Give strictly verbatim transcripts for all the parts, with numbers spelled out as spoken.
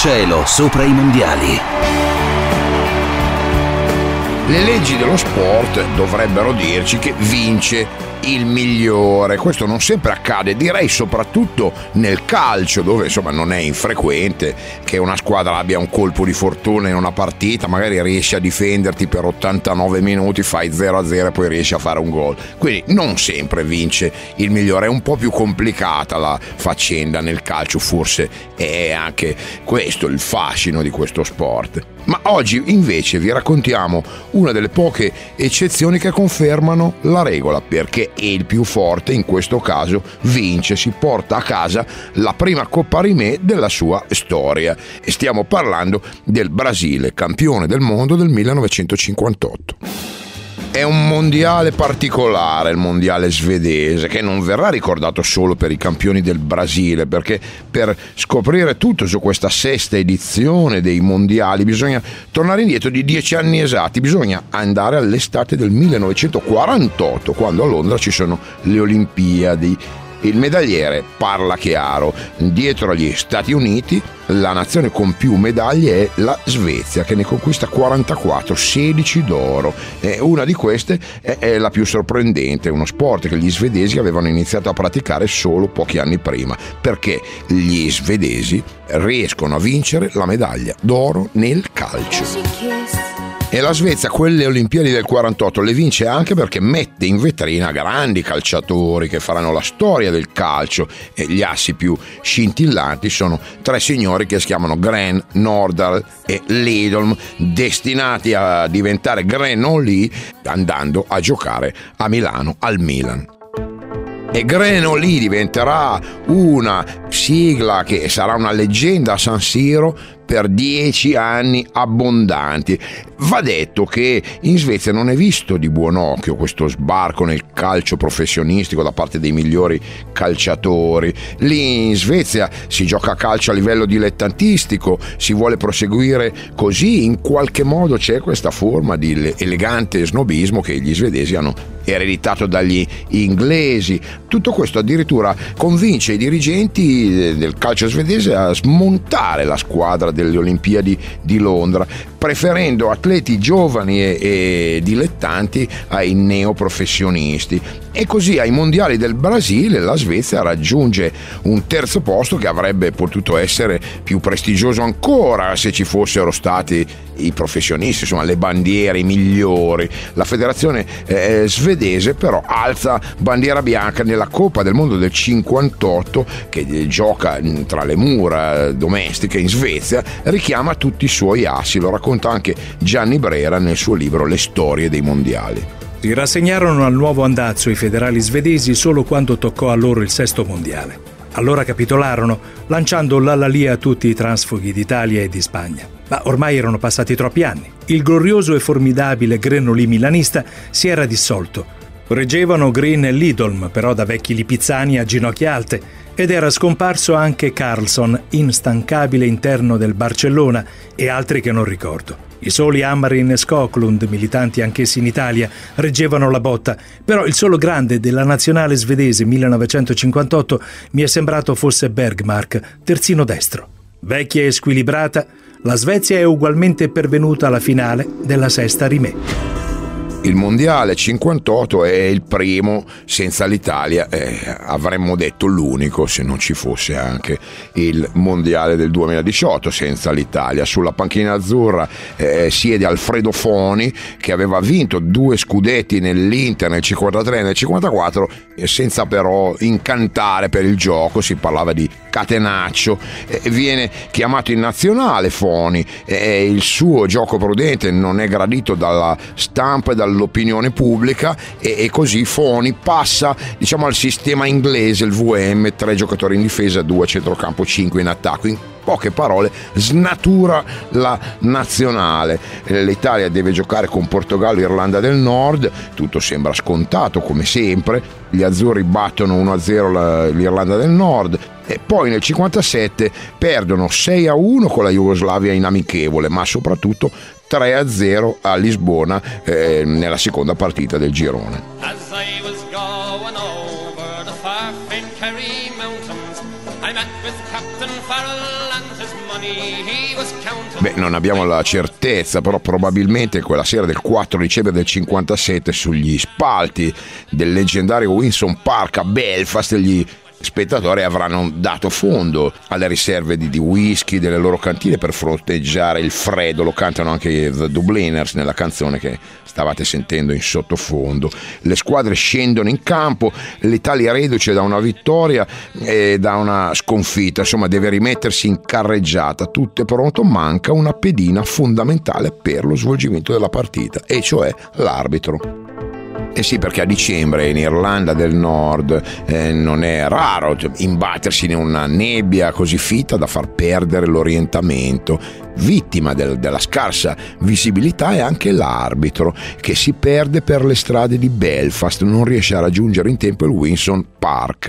cielo sopra i mondiali. Le leggi dello sport dovrebbero dirci che vince il migliore. Questo non sempre accade, direi soprattutto nel calcio, dove insomma non è infrequente che una squadra abbia un colpo di fortuna in una partita, magari riesci a difenderti per ottantanove minuti, fai zero a zero e poi riesci a fare un gol. Quindi non sempre vince il migliore, è un po' più complicata la faccenda nel calcio, forse è anche questo il fascino di questo sport. Ma oggi invece vi raccontiamo una delle poche eccezioni che confermano la regola, perché il più forte in questo caso vince, si porta a casa la prima Coppa Rimè della sua storia. E stiamo parlando del Brasile, campione del mondo del millenovecentocinquantotto. È un mondiale particolare, il mondiale svedese, che non verrà ricordato solo per i campioni del Brasile, perché per scoprire tutto su questa sesta edizione dei mondiali bisogna tornare indietro di dieci anni esatti, bisogna andare all'estate del millenovecentoquarantotto, quando a Londra ci sono le Olimpiadi. Il medagliere parla chiaro: dietro agli Stati Uniti la nazione con più medaglie è la Svezia, che ne conquista quarantaquattro, sedici d'oro. E una di queste è la più sorprendente, uno sport che gli svedesi avevano iniziato a praticare solo pochi anni prima, perché gli svedesi riescono a vincere la medaglia d'oro nel calcio. E la Svezia quelle Olimpiadi del quarantotto le vince anche perché mette in vetrina grandi calciatori che faranno la storia del calcio, e gli assi più scintillanti sono tre signori che si chiamano Gren, Nordahl e Lidolm, destinati a diventare Gren Olì andando a giocare a Milano al Milan. E Gren Olì diventerà una sigla che sarà una leggenda a San Siro per dieci anni abbondanti. Va detto che in Svezia non è visto di buon occhio questo sbarco nel calcio professionistico da parte dei migliori calciatori. Lì in Svezia si gioca a calcio a livello dilettantistico, si vuole proseguire così, in qualche modo c'è questa forma di elegante snobismo che gli svedesi hanno ereditato dagli inglesi. Tutto questo addirittura convince i dirigenti del calcio svedese a smontare la squadra delle Olimpiadi di Londra, preferendo atleti giovani e, e dilettanti ai neoprofessionisti. E così ai mondiali del Brasile la Svezia raggiunge un terzo posto che avrebbe potuto essere più prestigioso ancora se ci fossero stati i professionisti, insomma le bandiere, i migliori. La federazione eh, svedese però alza bandiera bianca nella Coppa del Mondo del cinquantotto, che gioca tra le mura domestiche in Svezia, richiama tutti i suoi assi, lo racconta anche Gianni Brera nel suo libro Le storie dei mondiali. Si rassegnarono al nuovo andazzo i federali svedesi solo quando toccò a loro il sesto mondiale. Allora capitolarono, lanciando l'alalia a tutti i transfughi d'Italia e di Spagna. Ma ormai erano passati troppi anni. Il glorioso e formidabile Gren Olì milanista si era dissolto. Reggevano Green e Lidolm, però da vecchi lipizzani a ginocchia alte, ed era scomparso anche Carlson, instancabile interno del Barcellona, e altri che non ricordo. I soli Hammarin e Skoklund, militanti anch'essi in Italia, reggevano la botta, però il solo grande della nazionale svedese millenovecentocinquantotto mi è sembrato fosse Bergmark, terzino destro. Vecchia e squilibrata, la Svezia è ugualmente pervenuta alla finale della sesta Rimè. Il mondiale cinquantotto è il primo senza l'Italia, eh, avremmo detto l'unico se non ci fosse anche il mondiale del duemiladiciotto senza l'Italia. Sulla panchina azzurra eh, siede Alfredo Foni, che aveva vinto due scudetti nell'Inter nel cinquantatré e nel cinquantaquattro, eh, senza però incantare per il gioco. Si parlava di catenaccio. Eh, viene chiamato in nazionale Foni, eh, il suo gioco prudente non è gradito dalla stampa e dal l'opinione pubblica, e, e così Foni passa, diciamo, al sistema inglese, il V M, tre giocatori in difesa, due a centrocampo, cinque in attacco. In poche parole snatura la nazionale. L'Italia deve giocare con Portogallo e Irlanda del Nord, tutto sembra scontato come sempre, gli azzurri battono uno a zero l'Irlanda del Nord, e poi nel cinquantasette perdono sei a uno con la Jugoslavia in amichevole, ma soprattutto tre a zero a Lisbona eh, nella seconda partita del girone. As I was going over the far famed Kerry Mountains, I met with Captain Farrell and his money Beh, non abbiamo la certezza, però probabilmente quella sera del quattro dicembre del cinquantasette sugli spalti del leggendario Windsor Park a Belfast gli spettatori avranno dato fondo alle riserve di, di whisky delle loro cantine per fronteggiare il freddo. Lo cantano anche i The Dubliners nella canzone che stavate sentendo in sottofondo. Le squadre scendono in campo, l'Italia reduce da una vittoria e da una sconfitta, insomma deve rimettersi in carreggiata, tutto è pronto, manca una pedina fondamentale per lo svolgimento della partita, e cioè l'arbitro. Eh sì, perché a dicembre in Irlanda del Nord eh, non è raro imbattersi in una nebbia così fitta da far perdere l'orientamento. Vittima del, della scarsa visibilità è anche l'arbitro, che si perde per le strade di Belfast, non riesce a raggiungere in tempo il Windsor Park.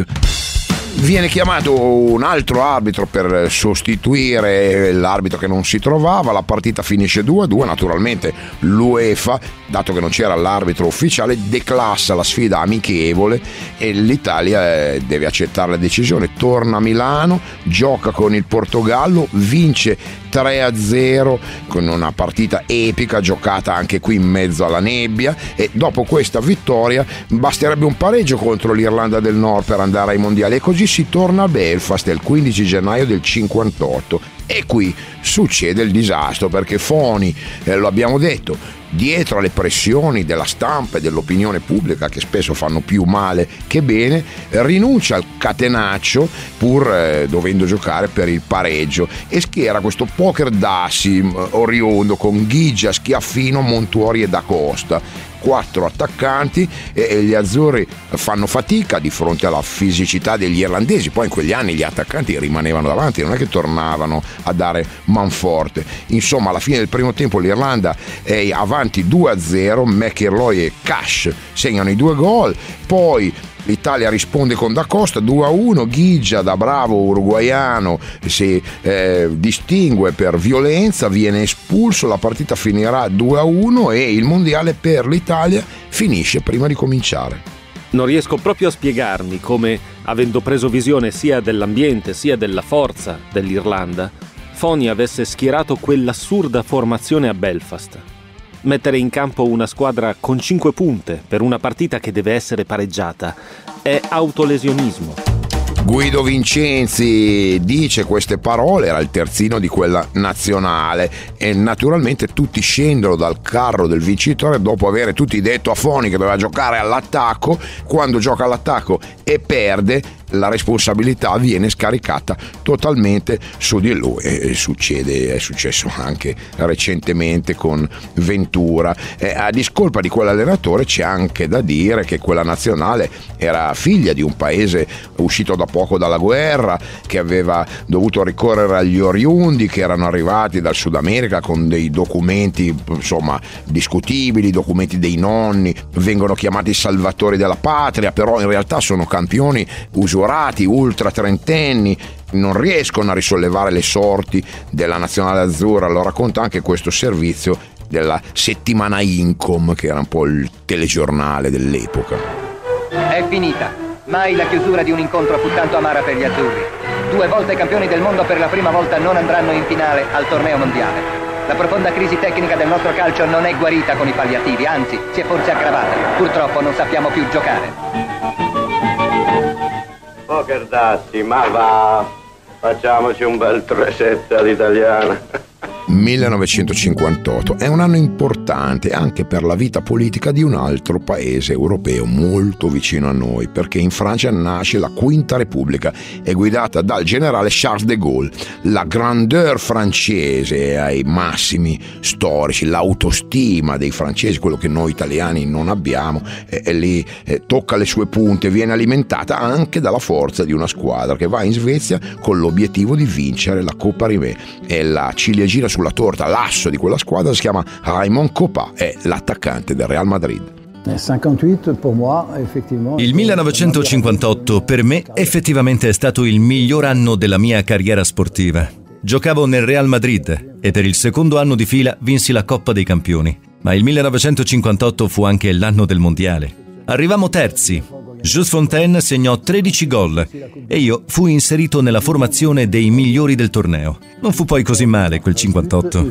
Viene chiamato un altro arbitro per sostituire l'arbitro che non si trovava, la partita finisce due a due, naturalmente l'UEFA, dato che non c'era l'arbitro ufficiale, declassa la sfida amichevole e l'Italia deve accettare la decisione, torna a Milano, gioca con il Portogallo, vince tre a zero con una partita epica giocata anche qui in mezzo alla nebbia, e dopo questa vittoria basterebbe un pareggio contro l'Irlanda del Nord per andare ai mondiali, e così si torna a Belfast il quindici gennaio del cinquantotto. E qui succede il disastro, perché Foni, eh, lo abbiamo detto, dietro alle pressioni della stampa e dell'opinione pubblica, che spesso fanno più male che bene, rinuncia al catenaccio pur eh, dovendo giocare per il pareggio, e schiera questo poker d'assi oriondo con Ghigia, Schiaffino, Montuori e Da Costa, quattro attaccanti, e gli azzurri fanno fatica di fronte alla fisicità degli irlandesi. Poi in quegli anni gli attaccanti rimanevano davanti, non è che tornavano a dare manforte. Insomma, alla fine del primo tempo l'Irlanda è avanti due a zero, McIlroy e Cash segnano i due gol, poi l'Italia risponde con Da Costa due a uno, Ghigia, da bravo uruguaiano, si eh, distingue per violenza, viene espulso, la partita finirà due a uno e il mondiale per l'Italia finisce prima di cominciare. Non riesco proprio a spiegarmi come, avendo preso visione sia dell'ambiente sia della forza dell'Irlanda, Foni avesse schierato quell'assurda formazione a Belfast. Mettere in campo una squadra con cinque punte per una partita che deve essere pareggiata è autolesionismo. Guido Vincenzi dice queste parole, era il terzino di quella nazionale, e naturalmente tutti scendono dal carro del vincitore dopo aver tutti detto a Foni che doveva giocare all'attacco. Quando gioca all'attacco e perde, la responsabilità viene scaricata totalmente su di lui, e succede, è successo anche recentemente con Ventura. E a discolpa di quell'allenatore c'è anche da dire che quella nazionale era figlia di un paese uscito da poco dalla guerra, che aveva dovuto ricorrere agli oriundi che erano arrivati dal Sud America con dei documenti insomma discutibili, documenti dei nonni, vengono chiamati salvatori della patria, però in realtà sono campioni usurati, ultra trentenni, non riescono a risollevare le sorti della nazionale azzurra. Lo racconta anche questo servizio della settimana Incom, che era un po' il telegiornale dell'epoca. È finita. Mai la chiusura di un incontro fu tanto amara per gli azzurri. Due volte campioni del mondo per la prima volta non andranno in finale al torneo mondiale. La profonda crisi tecnica del nostro calcio non è guarita con i palliativi, anzi si è forse aggravata. Purtroppo non sappiamo più giocare. Poker dassi, ma va, facciamoci un bel tre sette all'italiana. millenovecentocinquantotto è un anno importante anche per la vita politica di un altro paese europeo molto vicino a noi, perché in Francia nasce la Quinta Repubblica, è guidata dal generale Charles de Gaulle. La grandeur francese è ai massimi storici, l'autostima dei francesi, quello che noi italiani non abbiamo, e, e lì e, tocca le sue punte, viene alimentata anche dalla forza di una squadra che va in Svezia con l'obiettivo di vincere la Coppa Rimé, e la ciliegina sulla torta, l'asso di quella squadra si chiama Raymond Kopa, è l'attaccante del Real Madrid. Il millenovecentocinquantotto per me effettivamente è stato il miglior anno della mia carriera sportiva. Giocavo nel Real Madrid e per il secondo anno di fila vinsi la Coppa dei Campioni, ma il millenovecentocinquantotto fu anche l'anno del mondiale. Arrivammo terzi. Just Fontaine segnò tredici gol e io fui inserito nella formazione dei migliori del torneo. Non fu poi così male quel cinquantotto.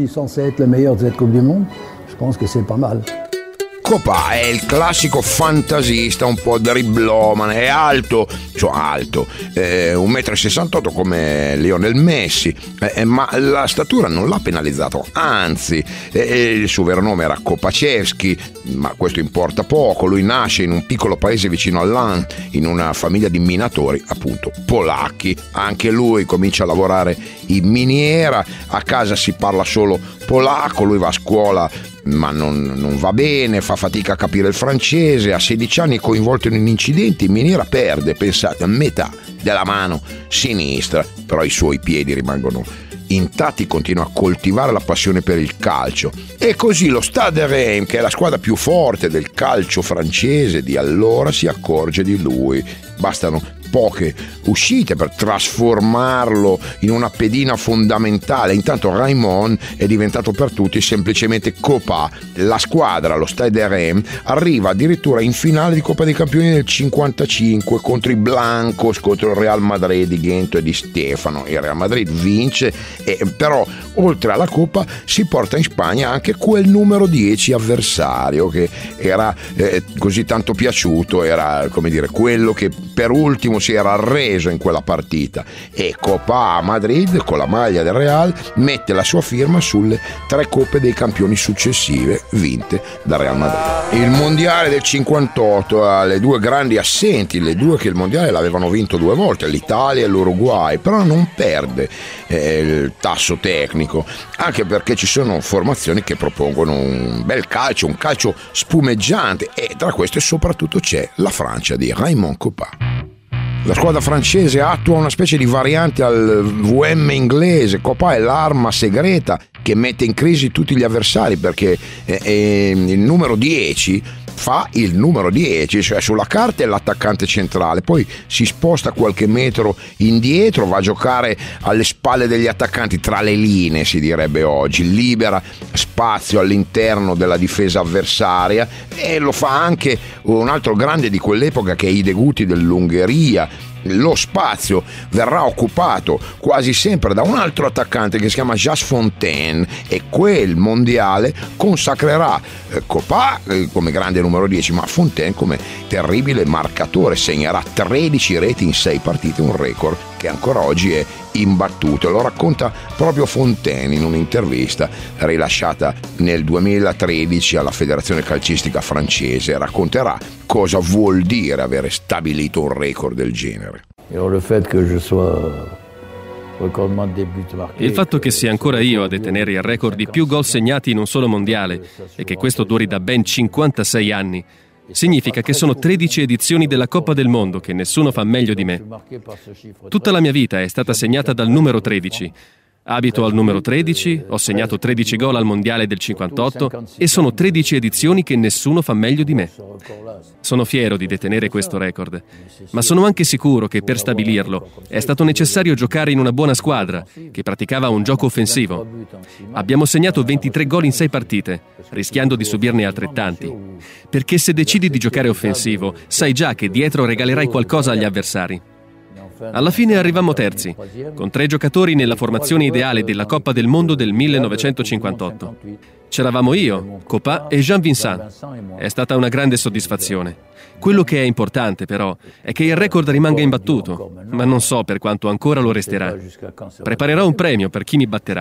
Copà è il classico fantasista, un po' dribblomane, è alto, cioè alto, eh, un metro e sessantotto come Lionel Messi, eh, ma la statura non l'ha penalizzato, anzi, eh, il suo vero nome era Kopacevski, ma questo importa poco. Lui nasce in un piccolo paese vicino all'An, in una famiglia di minatori, appunto, polacchi. Anche lui comincia a lavorare in miniera, a casa si parla solo polacco, lui va a scuola ma non, non va bene, fa fatica a capire il francese, a sedici anni è coinvolto in un incidente in miniera, perde, pensate, a metà della mano sinistra, però i suoi piedi rimangono intatti, continua a coltivare la passione per il calcio e così lo Stade Reims, che è la squadra più forte del calcio francese di allora, si accorge di lui. Bastano poche uscite per trasformarlo in una pedina fondamentale. Intanto Raymond è diventato per tutti semplicemente Copà. La squadra, lo Stade Reims, arriva addirittura in finale di Coppa dei Campioni nel cinquantacinque contro i Blancos, contro il Real Madrid di Ghento e di Stefano. Il Real Madrid vince, e però oltre alla Coppa si porta in Spagna anche quel numero dieci avversario che era eh, così tanto piaciuto, era, come dire, quello che per ultimo si era arreso in quella partita. E Copà a Madrid, con la maglia del Real, mette la sua firma sulle tre Coppe dei Campioni successive vinte dal Real Madrid. Il mondiale del cinquantotto ha le due grandi assenti, le due che il mondiale l'avevano vinto due volte, l'Italia e l'Uruguay, però non perde eh, il tasso tecnico, anche perché ci sono formazioni che propongono un bel calcio, un calcio spumeggiante, e tra queste soprattutto c'è la Francia di Raymond Copà. La squadra francese attua una specie di variante al V M inglese. Copà è l'arma segreta che mette in crisi tutti gli avversari, perché eh, eh, il numero dieci fa il numero dieci, cioè sulla carta è l'attaccante centrale, poi si sposta qualche metro indietro, va a giocare alle spalle degli attaccanti, tra le linee si direbbe oggi, libera spazio all'interno della difesa avversaria, e lo fa anche un altro grande di quell'epoca che è Ide Guti dell'Ungheria. Lo spazio verrà occupato quasi sempre da un altro attaccante che si chiama Just Fontaine, e quel mondiale consacrerà eh, Copà eh, come grande numero dieci, ma Fontaine come terribile marcatore. Segnerà tredici reti in sei partite, un record che ancora oggi è imbattuto. Lo racconta proprio Fontaine in un'intervista rilasciata nel duemilatredici alla Federazione Calcistica Francese. Racconterà cosa vuol dire avere stabilito un record del genere. Il fatto che sia ancora io a detenere il record di più gol segnati in un solo mondiale, e che questo duri da ben cinquantasei anni, significa che sono tredici edizioni della Coppa del Mondo che nessuno fa meglio di me. Tutta la mia vita è stata segnata dal numero tredici. Abito al numero tredici, ho segnato tredici gol al mondiale del cinquantotto e sono tredici edizioni che nessuno fa meglio di me. Sono fiero di detenere questo record, ma sono anche sicuro che per stabilirlo è stato necessario giocare in una buona squadra che praticava un gioco offensivo. Abbiamo segnato ventitré gol in sei partite, rischiando di subirne altrettanti, perché se decidi di giocare offensivo, sai già che dietro regalerai qualcosa agli avversari. Alla fine arrivammo terzi, con tre giocatori nella formazione ideale della Coppa del Mondo del millenovecentocinquantotto. C'eravamo io, Copà e Jean Vincent. È stata una grande soddisfazione. Quello che è importante, però, è che il record rimanga imbattuto, ma non so per quanto ancora lo resterà. Preparerò un premio per chi mi batterà.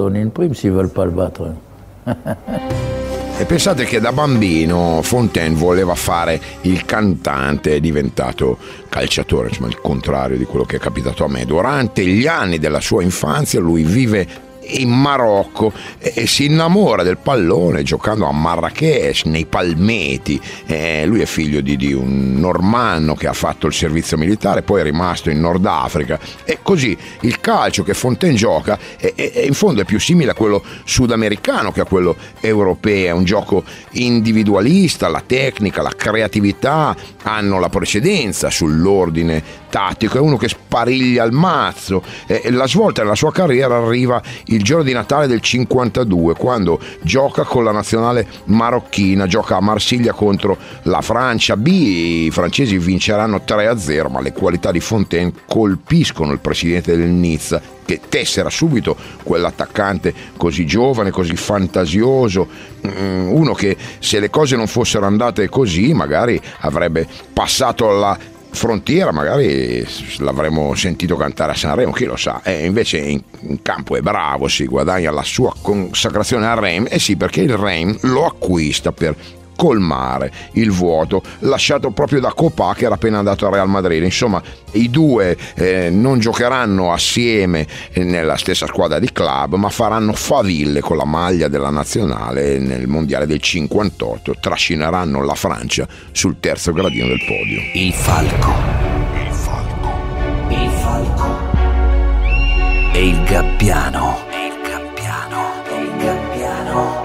E pensate che da bambino Fontaine voleva fare il cantante, è diventato calciatore, insomma il contrario di quello che è capitato a me. Durante gli anni della sua infanzia lui vive in Marocco e si innamora del pallone giocando a Marrakech, nei palmeti. Eh, lui è figlio di, di un normanno che ha fatto il servizio militare, poi è rimasto in Nord Africa, e così il calcio che Fontaine gioca è, è, è in fondo è più simile a quello sudamericano che a quello europeo. È un gioco individualista, la tecnica, la creatività hanno la precedenza sull'ordine tattico, è uno che spariglia il mazzo. E la svolta nella sua carriera arriva il giorno di Natale del cinquantadue, quando gioca con la nazionale marocchina, gioca a Marsiglia contro la Francia B. I francesi vinceranno tre a zero, ma le qualità di Fontaine colpiscono il presidente del Nizza, che tessera subito quell'attaccante così giovane, così fantasioso, uno che, se le cose non fossero andate così, magari avrebbe passato la frontiera, magari l'avremmo sentito cantare a Sanremo, chi lo sa. E invece in, in campo è bravo, si guadagna la sua consacrazione al Reims, e sì, perché il Reims lo acquista per colmare il vuoto lasciato proprio da Copa, che era appena andato al Real Madrid. Insomma, i due eh, non giocheranno assieme nella stessa squadra di club, ma faranno faville con la maglia della nazionale nel mondiale del cinquantotto, trascineranno la Francia sul terzo gradino del podio. Il falco, il falco, il falco e il gabbiano, e il gabbiano, e il gabbiano.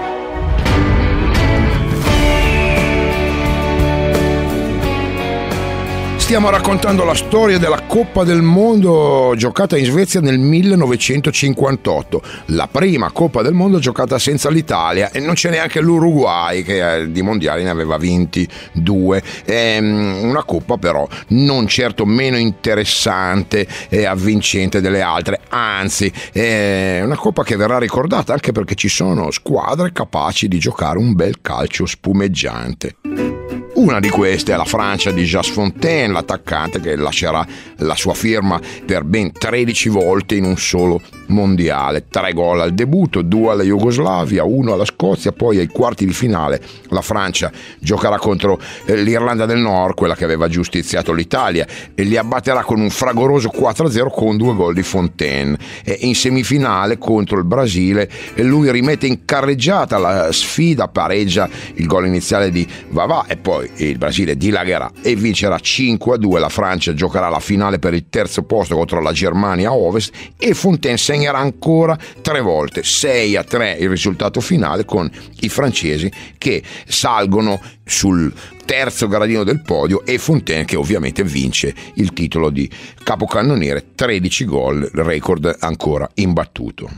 Stiamo raccontando la storia della Coppa del Mondo giocata in Svezia nel millenovecentocinquantotto, la prima Coppa del Mondo giocata senza l'Italia, e non c'è neanche l'Uruguay, che di mondiali ne aveva ventidue. È una Coppa però non certo meno interessante e avvincente delle altre, anzi è una Coppa che verrà ricordata anche perché ci sono squadre capaci di giocare un bel calcio spumeggiante. Una di queste è la Francia di Just Fontaine, l'attaccante che lascerà la sua firma per ben tredici volte in un solo mondiale. Tre gol al debutto, due alla Jugoslavia, uno alla Scozia, poi ai quarti di finale la Francia giocherà contro l'Irlanda del Nord, quella che aveva giustiziato l'Italia, e li abbatterà con un fragoroso quattro a zero con due gol di Fontaine. E in semifinale contro il Brasile lui rimette in carreggiata la sfida, pareggia il gol iniziale di Vavà e poi il Brasile dilagherà e vincerà cinque a due. La Francia giocherà la finale per il terzo posto contro la Germania a Ovest, e Fontaine segnerà ancora tre volte, sei a tre il risultato finale, con i francesi che salgono sul terzo gradino del podio e Fontaine che ovviamente vince il titolo di capocannoniere, tredici gol, record ancora imbattuto.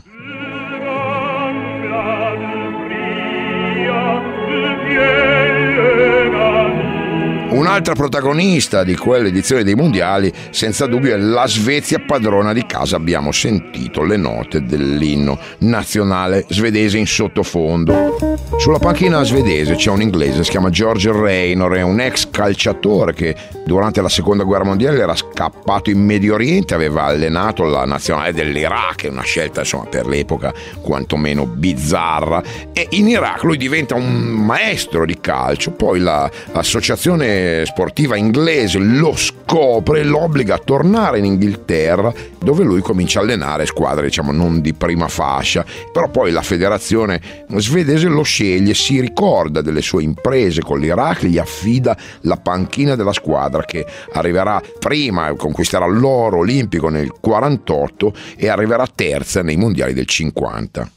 Un'altra protagonista di quell'edizione dei mondiali senza dubbio è la Svezia, padrona di casa. Abbiamo sentito le note dell'inno nazionale svedese in sottofondo. Sulla panchina svedese c'è un inglese, si chiama George Reynor, è un ex calciatore che durante la seconda guerra mondiale era scappato in Medio Oriente, aveva allenato la nazionale dell'Iraq, una scelta insomma per l'epoca quantomeno bizzarra, e in Iraq lui diventa un maestro di calcio. Poi la, l'associazione sportiva inglese lo scopre e lo obbliga a tornare in Inghilterra, dove lui comincia a allenare squadre diciamo non di prima fascia. Però poi la federazione svedese lo sceglie, si ricorda delle sue imprese con l'Iraq, gli affida la panchina della squadra che arriverà prima, conquisterà l'oro olimpico nel quarantotto e arriverà terza nei mondiali del cinquanta.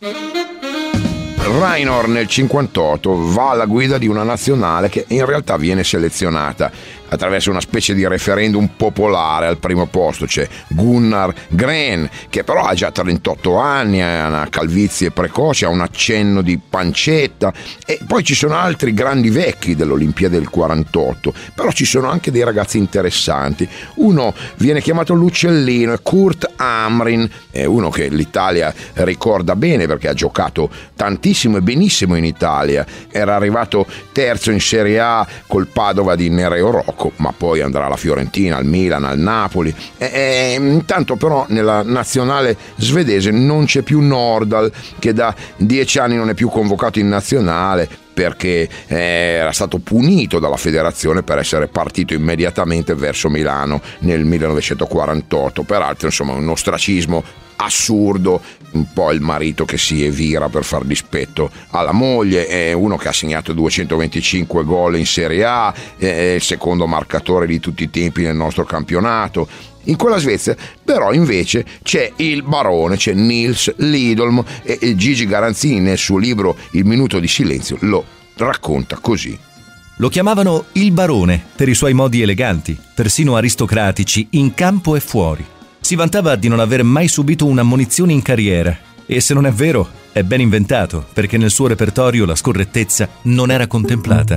Reynor nel cinquantotto va alla guida di una nazionale che in realtà viene selezionata attraverso una specie di referendum popolare. Al primo posto c'è Gunnar Gren, che però ha già trentotto anni, ha una calvizie precoce, ha un accenno di pancetta, e poi ci sono altri grandi vecchi dell'Olimpiade del quarantotto, però ci sono anche dei ragazzi interessanti. Uno viene chiamato l'Uccellino, è Kurt Amrin, è uno che l'Italia ricorda bene perché ha giocato tantissimo e benissimo in Italia, era arrivato terzo in Serie A col Padova di Nereo Rocco, ma poi andrà alla Fiorentina, al Milan, al Napoli. E, e, intanto però nella nazionale svedese non c'è più Nordahl, che da dieci anni non è più convocato in nazionale perché era stato punito dalla federazione per essere partito immediatamente verso Milano nel millenovecentoquarantotto. Peraltro insomma un ostracismo assurdo, un po' il marito che si evira per far dispetto alla moglie, è uno che ha segnato duecentoventicinque gol in Serie A, è il secondo marcatore di tutti i tempi nel nostro campionato. In quella Svezia però invece c'è il barone, c'è Nils Lidholm, e Gigi Garanzini nel suo libro Il minuto di silenzio lo racconta così. Lo chiamavano il barone per i suoi modi eleganti, persino aristocratici, in campo e fuori. Si vantava di non aver mai subito un'ammonizione in carriera. E se non è vero, è ben inventato, perché nel suo repertorio la scorrettezza non era contemplata.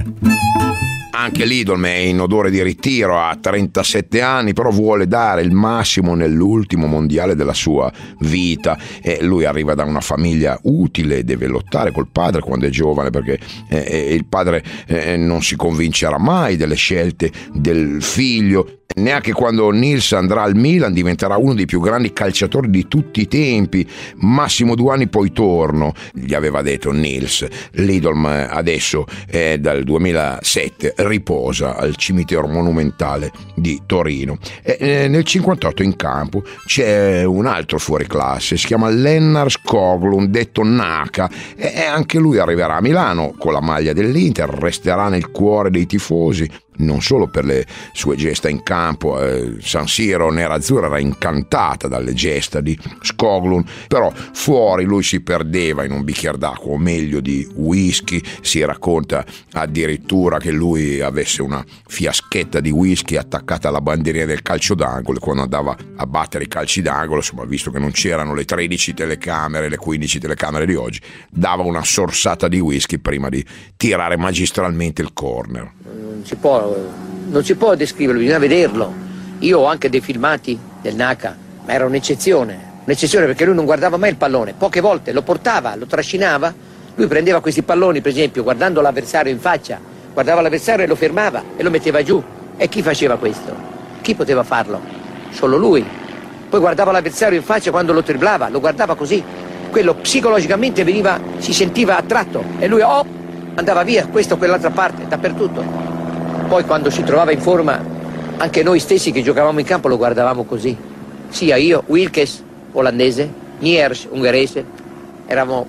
Anche Lidl è in odore di ritiro, ha trentasette anni, però vuole dare il massimo nell'ultimo mondiale della sua vita. E lui arriva da una famiglia utile, deve lottare col padre quando è giovane, perché eh, il padre eh, non si convincerà mai delle scelte del figlio. Neanche quando Nils andrà al Milan diventerà uno dei più grandi calciatori di tutti i tempi. Massimo due anni poi torno, gli aveva detto Nils. Lidl adesso è dal duemilasette, riposa al cimitero monumentale di Torino. E nel cinquantotto in campo c'è un altro fuoriclasse, si chiama Lennart Skoglund, detto Naka, e anche lui arriverà a Milano con la maglia dell'Inter, resterà nel cuore dei tifosi. Non solo per le sue gesta in campo, eh, San Siro nerazzurra era incantata dalle gesta di Skoglund, però fuori lui si perdeva in un bicchiere d'acqua, o meglio di whisky. Si racconta addirittura che lui avesse una fiaschetta di whisky attaccata alla bandierina del calcio d'angolo, e quando andava a battere i calci d'angolo, insomma, visto che non c'erano le tredici telecamere, le quindici telecamere di oggi, dava una sorsata di whisky prima di tirare magistralmente il corner. Non si può, non si può descriverlo, bisogna vederlo. Io ho anche dei filmati del Naka, ma era un'eccezione, un'eccezione perché lui non guardava mai il pallone, poche volte lo portava, lo trascinava, lui prendeva questi palloni, per esempio, guardando l'avversario in faccia, guardava l'avversario e lo fermava e lo metteva giù. E chi faceva questo? Chi poteva farlo? Solo lui. Poi guardava l'avversario in faccia quando lo triplava, lo guardava così, quello psicologicamente veniva, si sentiva attratto e lui oh, andava via, questa o quell'altra parte, dappertutto. Poi quando si trovava in forma, anche noi stessi che giocavamo in campo lo guardavamo così. Sia io, Wilkes, olandese, Niers, ungherese, eravamo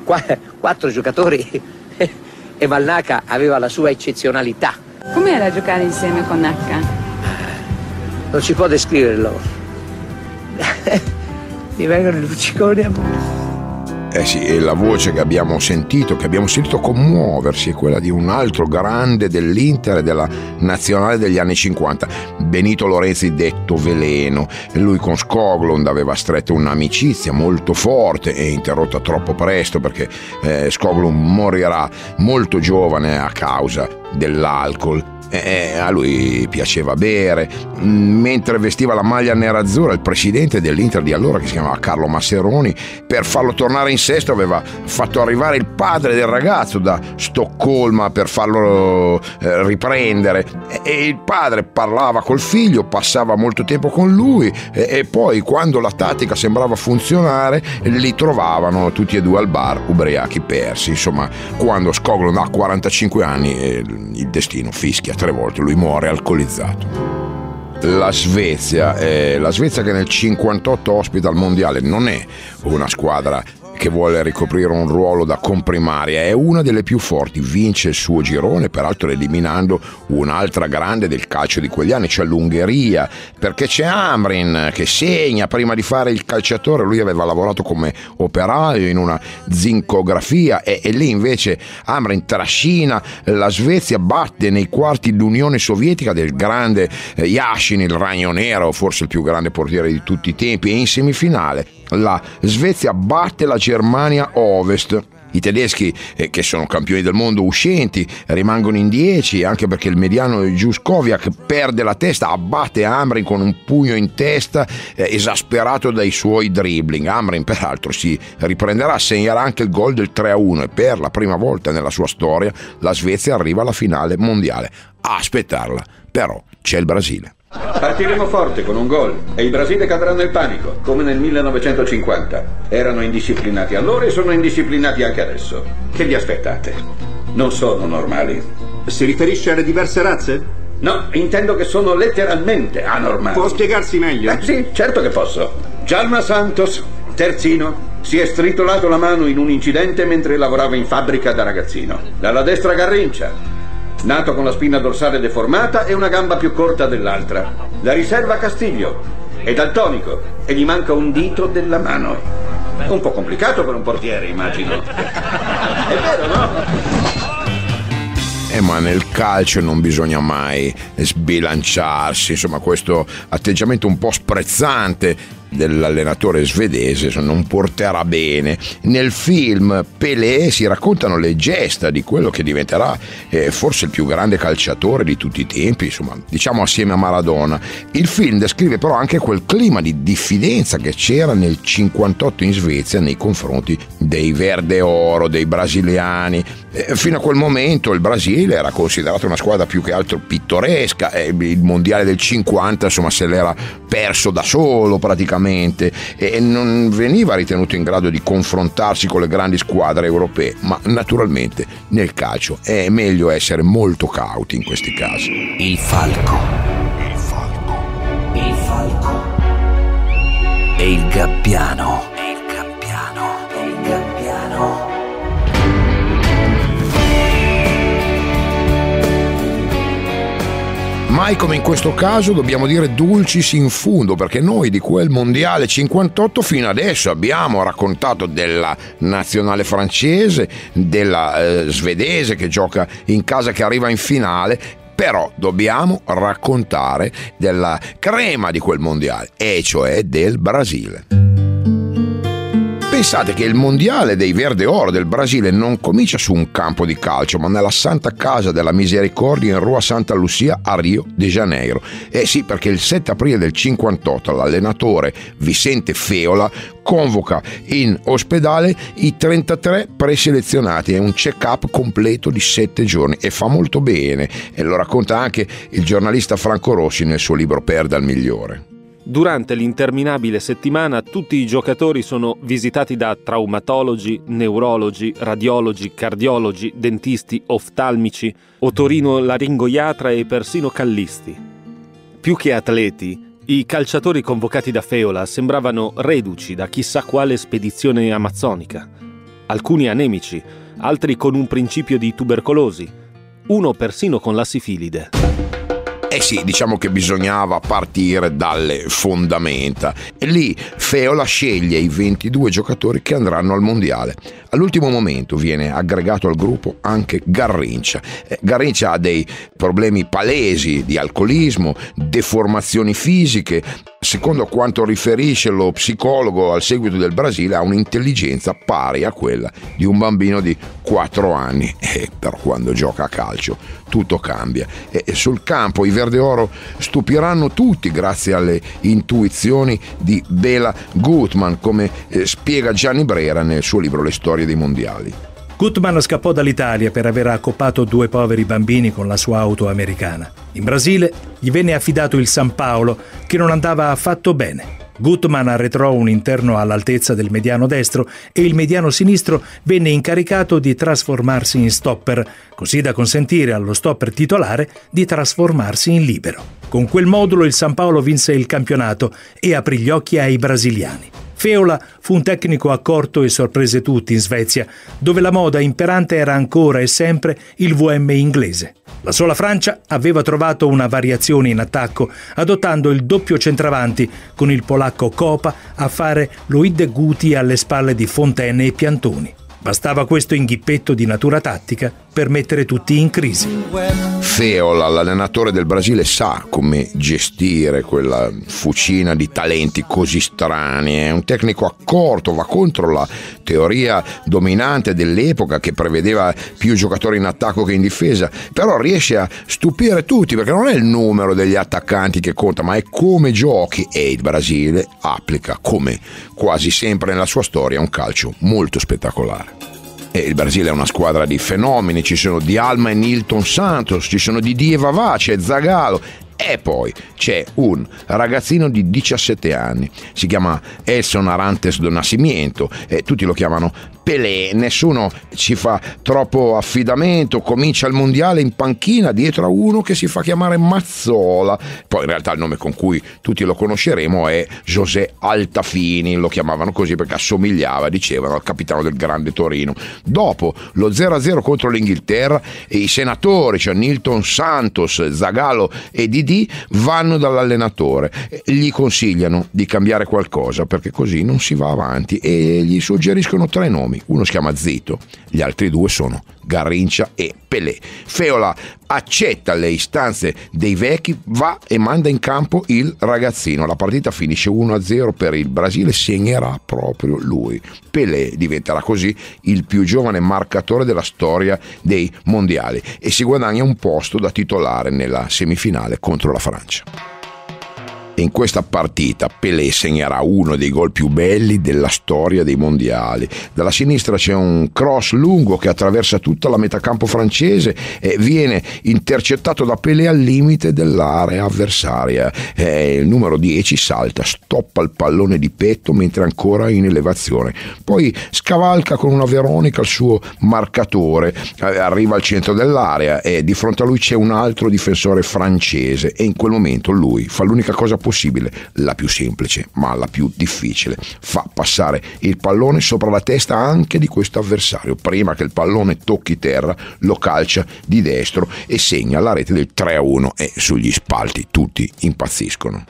quattro giocatori e Naka aveva la sua eccezionalità. Com'era giocare insieme con Naka? Non si può descriverlo. Mi vengono i lucciconi a bocca. Eh sì, e la voce che abbiamo sentito, che abbiamo sentito commuoversi, è quella di un altro grande dell'Inter e della nazionale degli anni cinquanta, Benito Lorenzi, detto Veleno. Lui con Skoglund aveva stretto un'amicizia molto forte e interrotta troppo presto, perché eh, Skoglund morirà molto giovane a causa dell'alcol. Eh, a lui piaceva bere. Mentre vestiva la maglia nerazzurra, il presidente dell'Inter di allora, che si chiamava Carlo Masseroni, per farlo tornare in sesto aveva fatto arrivare il padre del ragazzo da Stoccolma per farlo eh, riprendere, e il padre parlava col figlio, passava molto tempo con lui, e, e poi quando la tattica sembrava funzionare li trovavano tutti e due al bar ubriachi persi. Insomma, quando Skoglund ha quarantacinque anni eh, il destino fischia tre volte, lui muore alcolizzato. La Svezia, eh, la Svezia che nel cinquantotto ospita il mondiale, non è una squadra che vuole ricoprire un ruolo da comprimaria, è una delle più forti, vince il suo girone, peraltro eliminando un'altra grande del calcio di quegli anni, cioè l'Ungheria, perché c'è Hamrin che segna prima di fare il calciatore. Lui aveva lavorato come operaio in una zincografia e, e lì invece Hamrin trascina la Svezia, batte nei quarti l'Unione Sovietica del grande eh, Yashin, il Ragno Nero, forse il più grande portiere di tutti i tempi, e in semifinale la Svezia batte la Germania Ovest. I tedeschi, eh, che sono campioni del mondo uscenti, rimangono in dieci, anche perché il mediano Juskowiak perde la testa, abbatte Hamrin con un pugno in testa, eh, esasperato dai suoi dribbling. Hamrin peraltro si riprenderà, segnerà anche il gol del tre a uno, e per la prima volta nella sua storia la Svezia arriva alla finale mondiale. A aspettarla però c'è il Brasile. Partiremo forte con un gol e il Brasile cadrà nel panico, come nel millenovecentocinquanta. Erano indisciplinati allora e sono indisciplinati anche adesso. Che vi aspettate? Non sono normali. Si riferisce alle diverse razze? No, intendo che sono letteralmente anormali. Può spiegarsi meglio? Eh, sì, certo che posso. Jalma Santos, terzino, si è stritolato la mano in un incidente mentre lavorava in fabbrica da ragazzino. Dalla destra Garrincia, nato con la spina dorsale deformata e una gamba più corta dell'altra. La riserva Castiglio, è daltonico e gli manca un dito della mano. Un po' complicato per un portiere, immagino. È vero, no? Eh, ma nel calcio non bisogna mai sbilanciarsi, insomma questo atteggiamento un po' sprezzante dell'allenatore svedese non porterà bene. Nel film Pelé si raccontano le gesta di quello che diventerà eh, forse il più grande calciatore di tutti i tempi, insomma diciamo assieme a Maradona. Il film descrive però anche quel clima di diffidenza che c'era nel cinquantotto in Svezia nei confronti dei Verde Oro, dei brasiliani. Eh, fino a quel momento il Brasile era considerato una squadra più che altro pittoresca, eh, il mondiale del cinquanta insomma se l'era perso da solo praticamente e non veniva ritenuto in grado di confrontarsi con le grandi squadre europee, ma naturalmente nel calcio è meglio essere molto cauti in questi casi. Il falco, il falco, il falco e il gabbiano, e il gabbiano, e il gabbiano. Mai come in questo caso dobbiamo dire dulcis in fundo, perché noi di quel mondiale cinquantotto fino adesso abbiamo raccontato della nazionale francese, della eh, svedese che gioca in casa, che arriva in finale, però dobbiamo raccontare della crema di quel mondiale, e cioè del Brasile. Pensate che il mondiale dei Verde Oro del Brasile non comincia su un campo di calcio, ma nella Santa Casa della Misericordia in Rua Santa Lucia a Rio de Janeiro. Eh sì, perché il sette aprile del cinquantotto l'allenatore Vicente Feola convoca in ospedale i trentatré preselezionati, è un check-up completo di sette giorni e fa molto bene, e lo racconta anche il giornalista Franco Rossi nel suo libro Perda il migliore. Durante l'interminabile settimana tutti i giocatori sono visitati da traumatologi, neurologi, radiologi, cardiologi, dentisti, oftalmici, otorino-laringoiatra e persino callisti. Più che atleti, i calciatori convocati da Feola sembravano reduci da chissà quale spedizione amazzonica. Alcuni anemici, altri con un principio di tubercolosi, uno persino con la sifilide. Eh sì, diciamo che bisognava partire dalle fondamenta e lì Feola sceglie i ventidue giocatori che andranno al mondiale. All'ultimo momento viene aggregato al gruppo anche Garrincha. Eh, Garrincha ha dei problemi palesi di alcolismo, deformazioni fisiche. Secondo quanto riferisce lo psicologo al seguito del Brasile, ha un'intelligenza pari a quella di un bambino di quattro anni. E però quando gioca a calcio tutto cambia. E sul campo i Verde Oro stupiranno tutti grazie alle intuizioni di Bela Gutmann, come eh, spiega Gianni Brera nel suo libro Le storie dei mondiali. Gutmann scappò dall'Italia per aver accoppato due poveri bambini con la sua auto americana. In Brasile gli venne affidato il San Paolo, che non andava affatto bene. Gutmann arretrò un interno all'altezza del mediano destro e il mediano sinistro venne incaricato di trasformarsi in stopper, così da consentire allo stopper titolare di trasformarsi in libero. Con quel modulo il San Paolo vinse il campionato e aprì gli occhi ai brasiliani. Feola fu un tecnico accorto e sorprese tutti in Svezia, dove la moda imperante era ancora e sempre il V M inglese. La sola Francia aveva trovato una variazione in attacco, adottando il doppio centravanti con il polacco Kopa a fare Loïc Guti alle spalle di Fontaine e Piantoni. Bastava questo inghippetto di natura tattica per mettere tutti in crisi. Feola, l'allenatore del Brasile, sa come gestire quella fucina di talenti così strani. È un tecnico accorto, va contro la teoria dominante dell'epoca che prevedeva più giocatori in attacco che in difesa, però riesce a stupire tutti, perché non è il numero degli attaccanti che conta, ma è come giochi, e il Brasile applica, come quasi sempre nella sua storia, un calcio molto spettacolare. E il Brasile è una squadra di fenomeni, ci sono Dialma e Nilton Santos, ci sono Didier Vavà, c'è Zagallo, e poi c'è un ragazzino di diciassette anni, si chiama Elson Arantes do Nascimento, e tutti lo chiamano Pelé. Nessuno ci fa troppo affidamento, comincia il mondiale in panchina dietro a uno che si fa chiamare Mazzola. Poi in realtà il nome con cui tutti lo conosceremo è José Altafini, lo chiamavano così perché assomigliava, dicevano, al capitano del Grande Torino. Dopo lo zero a zero contro l'Inghilterra, e i senatori, cioè Nilton Santos, Zagallo e Didi, vanno dall'allenatore, gli consigliano di cambiare qualcosa perché così non si va avanti, e gli suggeriscono tre nomi: giovani, uno si chiama Zito, gli altri due sono Garrincha e Pelé. Feola accetta le istanze dei vecchi, va e manda in campo il ragazzino. La partita finisce uno a zero per il Brasile, segnerà proprio lui. Pelé diventerà così il più giovane marcatore della storia dei mondiali e si guadagna un posto da titolare nella semifinale contro la Francia. In questa partita Pelé segnerà uno dei gol più belli della storia dei mondiali. Dalla sinistra c'è un cross lungo che attraversa tutta la metacampo francese e viene intercettato da Pelé al limite dell'area avversaria. E il numero dieci salta, stoppa il pallone di petto mentre è ancora in elevazione. Poi scavalca con una veronica il suo marcatore, arriva al centro dell'area e di fronte a lui c'è un altro difensore francese e in quel momento lui fa l'unica cosa possibile possibile, la più semplice ma la più difficile, fa passare il pallone sopra la testa anche di questo avversario. Prima che il pallone tocchi terra lo calcia di destro e segna la rete del tre a uno e sugli spalti tutti impazziscono.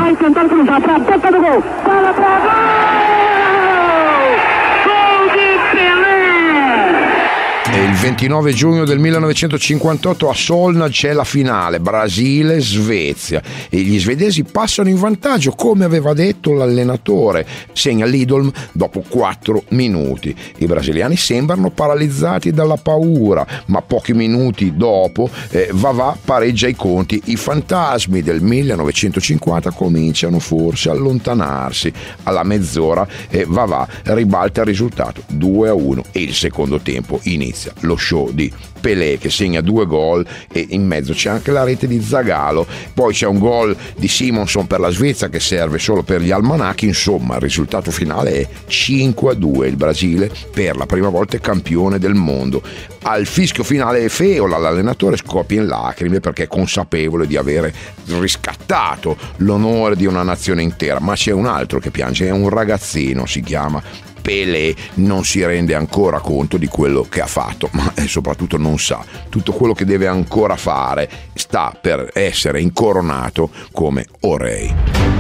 E il ventinove giugno del millenovecentocinquantotto a Solna c'è la finale Brasile-Svezia e gli svedesi passano in vantaggio come aveva detto l'allenatore, segna Lidolm dopo quattro minuti. I brasiliani sembrano paralizzati dalla paura, ma pochi minuti dopo eh, Vavà pareggia i conti. I fantasmi del millenovecentocinquanta cominciano forse a allontanarsi. Alla mezz'ora eh, Vavà ribalta il risultato due a uno e il secondo tempo inizia lo show di Pelé che segna due gol e in mezzo c'è anche la rete di Zagallo, poi c'è un gol di Simonson per la Svezia che serve solo per gli almanacchi. Insomma, il risultato finale è cinque a due, il Brasile per la prima volta è campione del mondo. Al fischio finale Feola, l'allenatore, scoppia in lacrime perché è consapevole di avere riscattato l'onore di una nazione intera, ma c'è un altro che piange, è un ragazzino, si chiama Pelé, non si rende ancora conto di quello che ha fatto, ma soprattutto non sa tutto quello che deve ancora fare. Sta per essere incoronato come O Rei.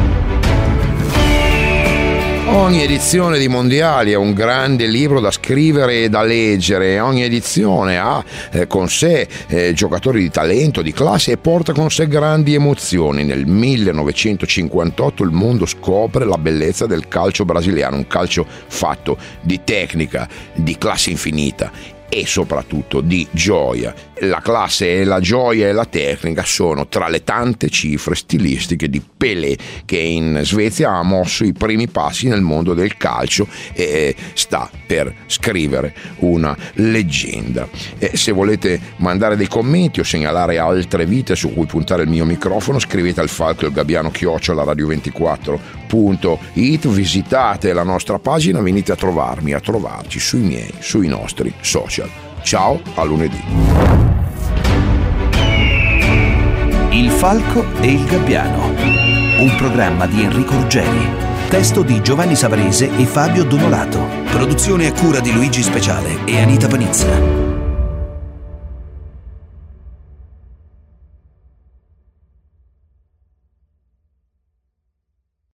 Ogni edizione di mondiali è un grande libro da scrivere e da leggere. Ogni edizione ha eh, con sé eh, giocatori di talento, di classe e porta con sé grandi emozioni. Nel millenovecentocinquantotto il mondo scopre la bellezza del calcio brasiliano, un calcio fatto di tecnica, di classe infinita e soprattutto di gioia. La classe e la gioia e la tecnica sono tra le tante cifre stilistiche di Pelé, che in Svezia ha mosso i primi passi nel mondo del calcio e sta per scrivere una leggenda. E se volete mandare dei commenti o segnalare altre vite su cui puntare il mio microfono, scrivete al Falco il Gabbiano chiocciola radio ventiquattro punto it, visitate la nostra pagina, venite a trovarmi, a trovarci sui miei, sui nostri social. Ciao, a lunedì. Il Falco e il Gabbiano, un programma di Enrico Ruggeri, testo di Giovanni Savarese e Fabio Donolato, produzione a cura di Luigi Speciale e Anita Panizza.